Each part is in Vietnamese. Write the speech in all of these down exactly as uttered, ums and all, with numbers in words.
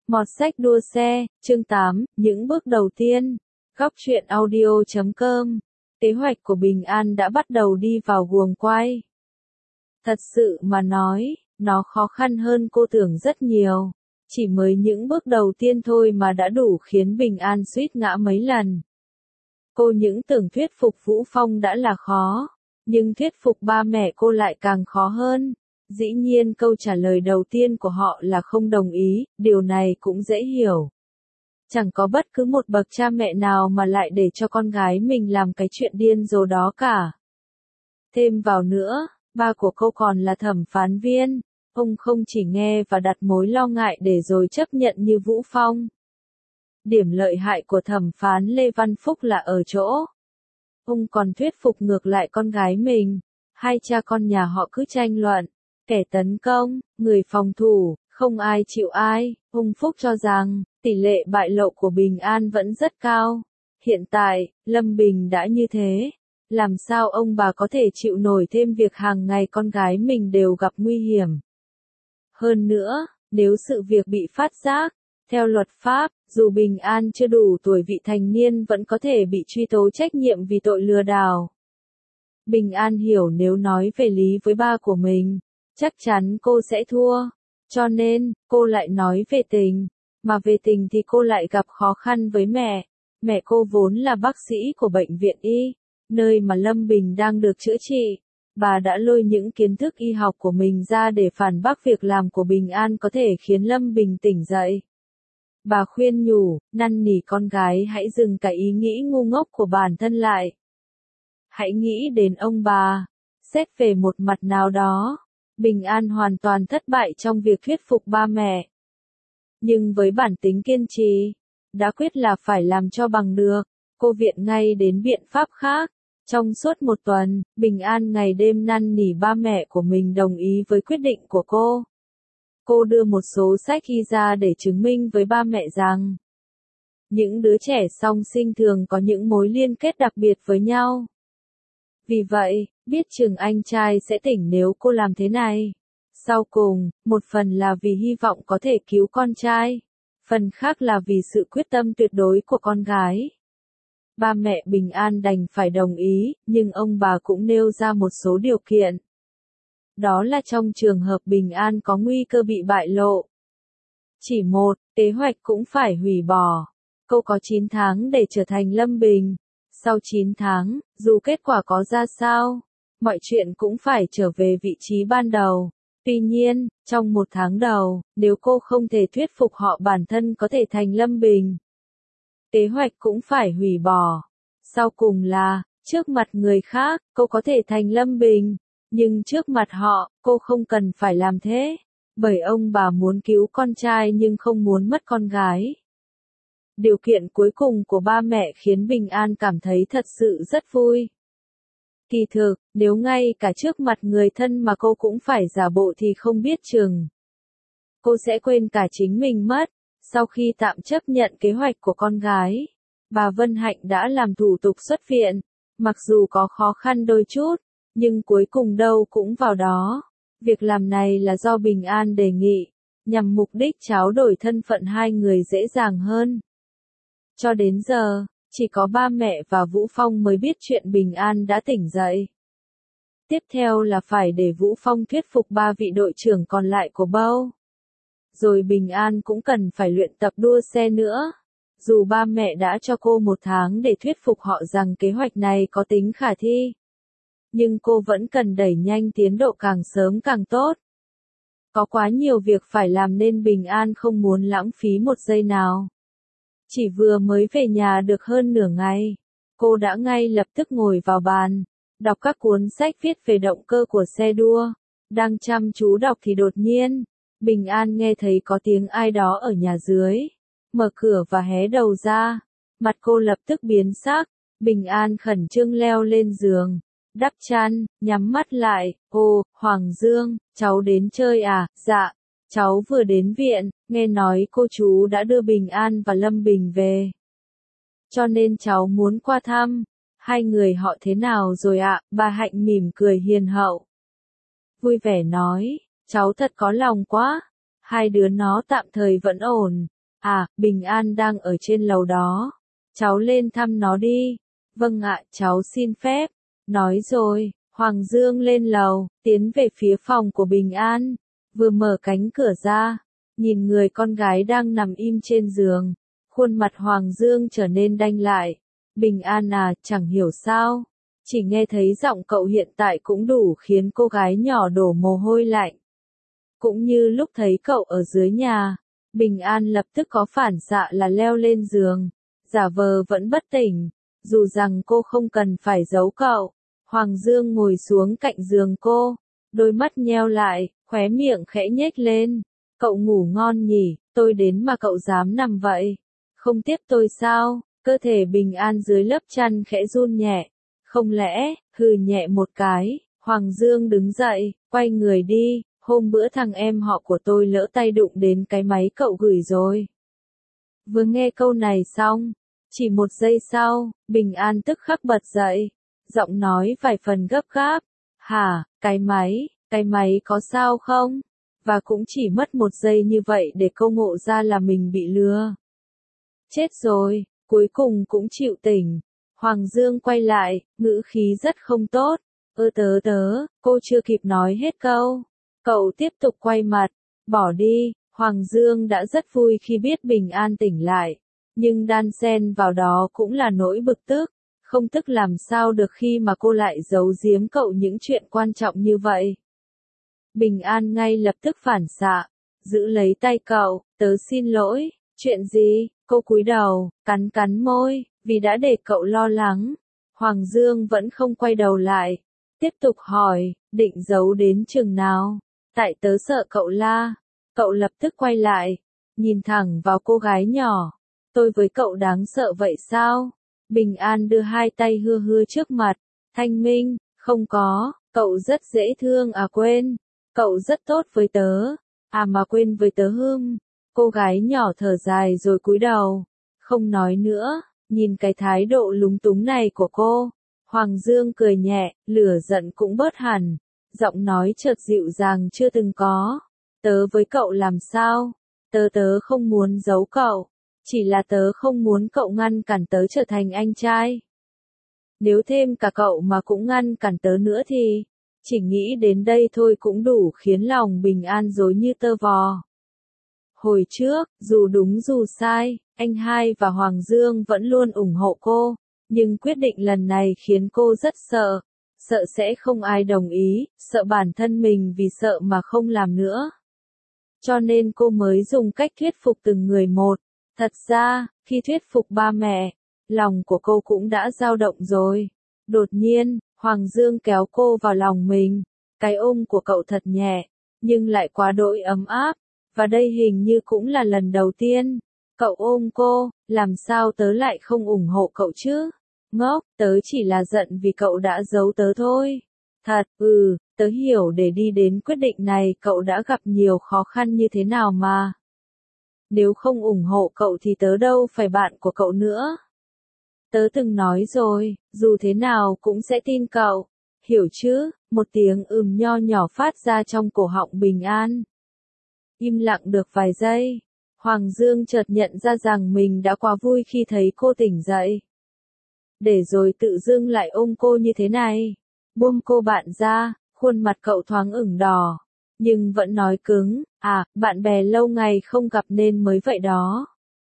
Mọt sách đua xe, chương tám, những bước đầu tiên. Góc truyện audio chấm com. Kế hoạch của Bình An đã bắt đầu đi vào guồng quay. Thật sự mà nói, nó khó khăn hơn cô tưởng rất nhiều. Chỉ mới những bước đầu tiên thôi mà đã đủ khiến Bình An suýt ngã mấy lần. Cô những tưởng thuyết phục Vũ Phong đã là khó, nhưng thuyết phục ba mẹ cô lại càng khó hơn. Dĩ nhiên câu trả lời đầu tiên của họ là không đồng ý, điều này cũng dễ hiểu. Chẳng có bất cứ một bậc cha mẹ nào mà lại để cho con gái mình làm cái chuyện điên rồ đó cả. Thêm vào nữa, ba của cô còn là thẩm phán viên, ông không chỉ nghe và đặt mối lo ngại để rồi chấp nhận như Vũ Phong. Điểm lợi hại của thẩm phán Lê Văn Phúc là ở chỗ ông còn thuyết phục ngược lại con gái mình. Hai cha con nhà họ cứ tranh luận, kẻ tấn công, người phòng thủ, không ai chịu ai. Ông Phúc cho rằng, tỷ lệ bại lộ của Bình An vẫn rất cao. Hiện tại, Lâm Bình đã như thế. Làm sao ông bà có thể chịu nổi thêm việc hàng ngày con gái mình đều gặp nguy hiểm. Hơn nữa, nếu sự việc bị phát giác, theo luật pháp, dù Bình An chưa đủ tuổi vị thành niên vẫn có thể bị truy tố trách nhiệm vì tội lừa đảo. Bình An hiểu nếu nói về lý với ba của mình, chắc chắn cô sẽ thua. Cho nên, cô lại nói về tình. Mà về tình thì cô lại gặp khó khăn với mẹ. Mẹ cô vốn là bác sĩ của bệnh viện Y, nơi mà Lâm Bình đang được chữa trị. Bà đã lôi những kiến thức y học của mình ra để phản bác việc làm của Bình An có thể khiến Lâm Bình tỉnh dậy. Bà khuyên nhủ, năn nỉ con gái hãy dừng cái ý nghĩ ngu ngốc của bản thân lại. Hãy nghĩ đến ông bà. Xét về một mặt nào đó, Bình An hoàn toàn thất bại trong việc thuyết phục ba mẹ. Nhưng với bản tính kiên trì, đã quyết là phải làm cho bằng được, cô viện ngay đến biện pháp khác. Trong suốt một tuần, Bình An ngày đêm năn nỉ ba mẹ của mình đồng ý với quyết định của cô. Cô đưa một số sách y ra để chứng minh với ba mẹ rằng những đứa trẻ song sinh thường có những mối liên kết đặc biệt với nhau. Vì vậy, biết chừng anh trai sẽ tỉnh nếu cô làm thế này. Sau cùng, một phần là vì hy vọng có thể cứu con trai, phần khác là vì sự quyết tâm tuyệt đối của con gái. Ba mẹ Bình An đành phải đồng ý, nhưng ông bà cũng nêu ra một số điều kiện. Đó là trong trường hợp Bình An có nguy cơ bị bại lộ. Chỉ một, kế hoạch cũng phải hủy bỏ. Cô có chín tháng để trở thành Lâm Bình. Sau chín tháng, dù kết quả có ra sao, mọi chuyện cũng phải trở về vị trí ban đầu. Tuy nhiên, trong một tháng đầu, nếu cô không thể thuyết phục họ bản thân có thể thành Lâm Bình, kế hoạch cũng phải hủy bỏ. Sau cùng là, trước mặt người khác, cô có thể thành Lâm Bình, nhưng trước mặt họ, cô không cần phải làm thế. Bởi ông bà muốn cứu con trai nhưng không muốn mất con gái. Điều kiện cuối cùng của ba mẹ khiến Bình An cảm thấy thật sự rất vui. Kỳ thực, nếu ngay cả trước mặt người thân mà cô cũng phải giả bộ thì không biết chừng cô sẽ quên cả chính mình mất. Sau khi tạm chấp nhận kế hoạch của con gái, bà Vân Hạnh đã làm thủ tục xuất viện. Mặc dù có khó khăn đôi chút, nhưng cuối cùng đâu cũng vào đó. Việc làm này là do Bình An đề nghị, nhằm mục đích tráo đổi thân phận hai người dễ dàng hơn. Cho đến giờ, chỉ có ba mẹ và Vũ Phong mới biết chuyện Bình An đã tỉnh dậy. Tiếp theo là phải để Vũ Phong thuyết phục ba vị đội trưởng còn lại của Bâu. Rồi Bình An cũng cần phải luyện tập đua xe nữa. Dù ba mẹ đã cho cô một tháng để thuyết phục họ rằng kế hoạch này có tính khả thi, nhưng cô vẫn cần đẩy nhanh tiến độ càng sớm càng tốt. Có quá nhiều việc phải làm nên Bình An không muốn lãng phí một giây nào. Chỉ vừa mới về nhà được hơn nửa ngày, cô đã ngay lập tức ngồi vào bàn, đọc các cuốn sách viết về động cơ của xe đua. Đang chăm chú đọc thì đột nhiên, Bình An nghe thấy có tiếng ai đó ở nhà dưới. Mở cửa và hé đầu ra, mặt cô lập tức biến sắc. Bình An khẩn trương leo lên giường, đắp chăn, nhắm mắt lại. Ồ, Hoàng Dương, cháu đến chơi à? Dạ, cháu vừa đến viện, nghe nói cô chú đã đưa Bình An và Lâm Bình về. Cho nên cháu muốn qua thăm. Hai người họ thế nào rồi ạ? Bà Hạnh mỉm cười hiền hậu, vui vẻ nói, cháu thật có lòng quá. Hai đứa nó tạm thời vẫn ổn, À, Bình An đang ở trên lầu đó. Cháu lên thăm nó đi. Vâng ạ, cháu xin phép. Nói rồi, Hoàng Dương lên lầu, tiến về phía phòng của Bình An. Vừa mở cánh cửa ra, nhìn người con gái đang nằm im trên giường. Khuôn mặt Hoàng Dương trở nên đanh lại. Bình An à, chẳng hiểu sao. Chỉ nghe thấy giọng cậu hiện tại cũng đủ khiến cô gái nhỏ đổ mồ hôi lạnh. Cũng như lúc thấy cậu ở dưới nhà, Bình An lập tức có phản xạ là leo lên giường, giả vờ vẫn bất tỉnh, dù rằng cô không cần phải giấu cậu. Hoàng Dương ngồi xuống cạnh giường cô, đôi mắt nheo lại, khóe miệng khẽ nhếch lên. Cậu ngủ ngon nhỉ, tôi đến mà cậu dám nằm vậy. Không tiếp tôi sao? Cơ thể Bình An dưới lớp chăn khẽ run nhẹ. Không lẽ, hừ nhẹ một cái, Hoàng Dương đứng dậy, quay người đi. Hôm bữa thằng em họ của tôi lỡ tay đụng đến cái máy cậu gửi rồi. Vừa nghe câu này xong, chỉ một giây sau, Bình An tức khắc bật dậy, giọng nói vài phần gấp gáp. Hả, cái máy, cái máy có sao không? Và cũng chỉ mất một giây như vậy để cô ngộ ra là mình bị lừa. Chết rồi, cuối cùng cũng chịu tỉnh. Hoàng Dương quay lại, ngữ khí rất không tốt. Ơ tớ tớ, cô chưa kịp nói hết câu. Cậu tiếp tục quay mặt, bỏ đi. Hoàng Dương đã rất vui khi biết Bình An tỉnh lại, nhưng đan xen vào đó cũng là nỗi bực tức, không tức làm sao được khi mà cô lại giấu giếm cậu những chuyện quan trọng như vậy. Bình An ngay lập tức phản xạ, giữ lấy tay cậu, tớ xin lỗi, chuyện gì? Cô cúi đầu, cắn cắn môi, vì đã để cậu lo lắng. Hoàng Dương vẫn không quay đầu lại, tiếp tục hỏi, định giấu đến chừng nào? Tại tớ sợ cậu la. Cậu lập tức quay lại, nhìn thẳng vào cô gái nhỏ. Tôi với cậu đáng sợ vậy sao? Bình An đưa hai tay hưa hưa trước mặt. Thanh minh, không có, cậu rất dễ thương à quên. Cậu rất tốt với tớ. À mà quên với tớ hưng. Cô gái nhỏ thở dài rồi cúi đầu. Không nói nữa, nhìn cái thái độ lúng túng này của cô. Hoàng Dương cười nhẹ, lửa giận cũng bớt hẳn. Giọng nói chợt dịu dàng chưa từng có. Tớ với cậu làm sao? Tớ tớ không muốn giấu cậu. Chỉ là tớ không muốn cậu ngăn cản tớ trở thành anh trai. Nếu thêm cả cậu mà cũng ngăn cản tớ nữa thì, chỉ nghĩ đến đây thôi cũng đủ khiến lòng Bình An rối như tơ vò. Hồi trước, dù đúng dù sai, anh hai và Hoàng Dương vẫn luôn ủng hộ cô, nhưng quyết định lần này khiến cô rất sợ. Sợ sẽ không ai đồng ý, sợ bản thân mình vì sợ mà không làm nữa. Cho nên cô mới dùng cách thuyết phục từng người một. Thật ra, khi thuyết phục ba mẹ, lòng của cô cũng đã dao động rồi. Đột nhiên, Hoàng Dương kéo cô vào lòng mình. Cái ôm của cậu thật nhẹ, nhưng lại quá đỗi ấm áp. Và đây hình như cũng là lần đầu tiên. Cậu ôm cô, làm sao tớ lại không ủng hộ cậu chứ? Ngốc, tớ chỉ là giận vì cậu đã giấu tớ thôi. Thật, ừ, tớ hiểu để đi đến quyết định này cậu đã gặp nhiều khó khăn như thế nào mà. Nếu không ủng hộ cậu thì tớ đâu phải bạn của cậu nữa. Tớ từng nói rồi, dù thế nào cũng sẽ tin cậu. Hiểu chứ? Một tiếng ừm nho nhỏ phát ra trong cổ họng Bình An. Im lặng được vài giây. Hoàng Dương chợt nhận ra rằng mình đã quá vui khi thấy cô tỉnh dậy. Để rồi tự dưng lại ôm cô như thế này. Buông cô bạn ra, khuôn mặt cậu thoáng ửng đỏ. Nhưng vẫn nói cứng, à, bạn bè lâu ngày không gặp nên mới vậy đó.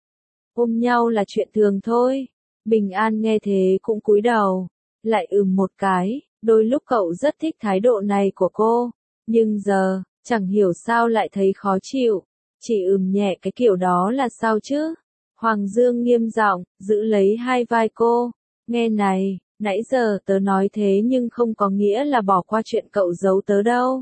Ôm nhau là chuyện thường thôi. Bình An nghe thế cũng cúi đầu. Lại ừm một cái, đôi lúc cậu rất thích thái độ này của cô. Nhưng giờ, chẳng hiểu sao lại thấy khó chịu. Chỉ ừm nhẹ cái kiểu đó là sao chứ? Hoàng Dương nghiêm giọng, giữ lấy hai vai cô. Nghe này, nãy giờ tớ nói thế nhưng không có nghĩa là bỏ qua chuyện cậu giấu tớ đâu.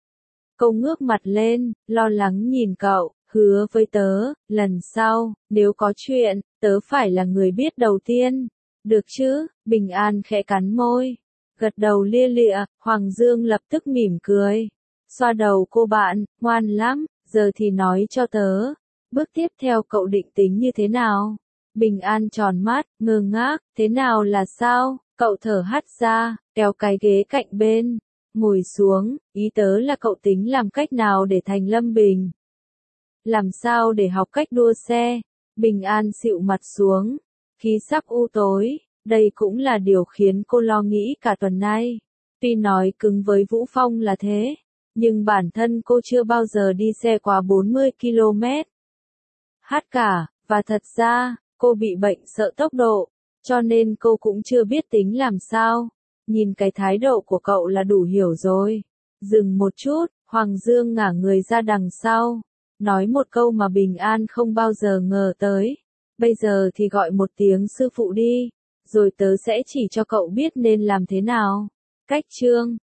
Cô ngước mặt lên, lo lắng nhìn cậu, hứa với tớ, lần sau, nếu có chuyện, tớ phải là người biết đầu tiên. Được chứ? Bình An khẽ cắn môi. Gật đầu lia lịa, Hoàng Dương lập tức mỉm cười. Xoa đầu cô bạn, ngoan lắm, giờ thì nói cho tớ. Bước tiếp theo cậu định tính như thế nào? Bình An tròn mắt, ngơ ngác, thế nào là sao? Cậu thở hắt ra, kéo cái ghế cạnh bên, ngồi xuống, ý tớ là cậu tính làm cách nào để thành Lâm Bình. Làm sao để học cách đua xe? Bình An xịu mặt xuống. Khi sắp u tối, đây cũng là điều khiến cô lo nghĩ cả tuần nay. Tuy nói cứng với Vũ Phong là thế, nhưng bản thân cô chưa bao giờ đi xe quá bốn mươi ki lô mét. Hát cả, và thật ra, cô bị bệnh sợ tốc độ, cho nên cô cũng chưa biết tính làm sao. Nhìn cái thái độ của cậu là đủ hiểu rồi. Dừng một chút, Hoàng Dương ngả người ra đằng sau, nói một câu mà Bình An không bao giờ ngờ tới. Bây giờ thì gọi một tiếng sư phụ đi, rồi tớ sẽ chỉ cho cậu biết nên làm thế nào. Cách chương